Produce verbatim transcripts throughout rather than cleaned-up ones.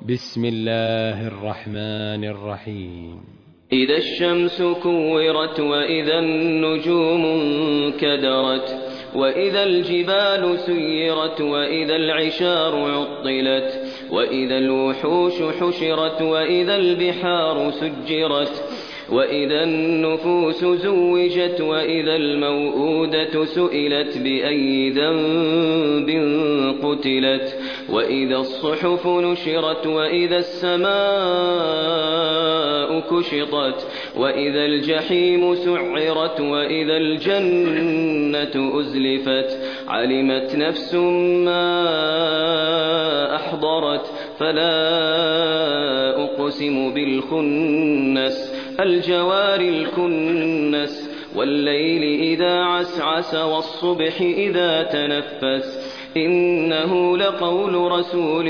بسم الله الرحمن الرحيم. إذا الشمس كورت وإذا النجوم انكدرت وإذا الجبال سيرت وإذا العشار عطلت وإذا الوحوش حشرت وإذا البحار سجرت وإذا النفوس زوجت وإذا الموءودة سئلت بأي ذنب قتلت وإذا الصحف نشرت وإذا السماء كشطت وإذا الجحيم سعرت وإذا الجنة أزلفت علمت نفس ما أحضرت فلا أقسم بالخنس الجوار الكنس والليل إذا عسعس والصبح إذا تنفس إنه لقول رسول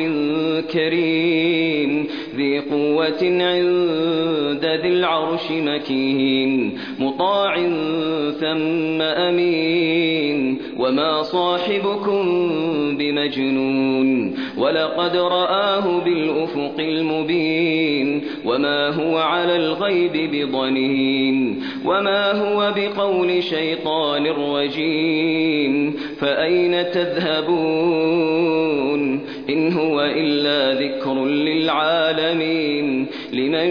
كريم ذي قوة عند ذي العرش مكين مطاع ثم أمين وما صاحبكم بمجنون ولقد رآه بالأفق المبين وما هو على الغيب بضنين وما هو بقول شيطان رجيم فأين تذهبون إن هو إلا ذكر للعالمين لمن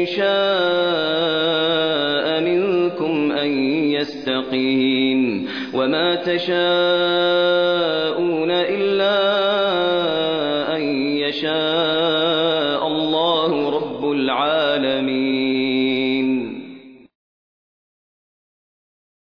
شاء منكم أن يستقيم وما تشاءون إلا أن يشاء الله رب العالمين.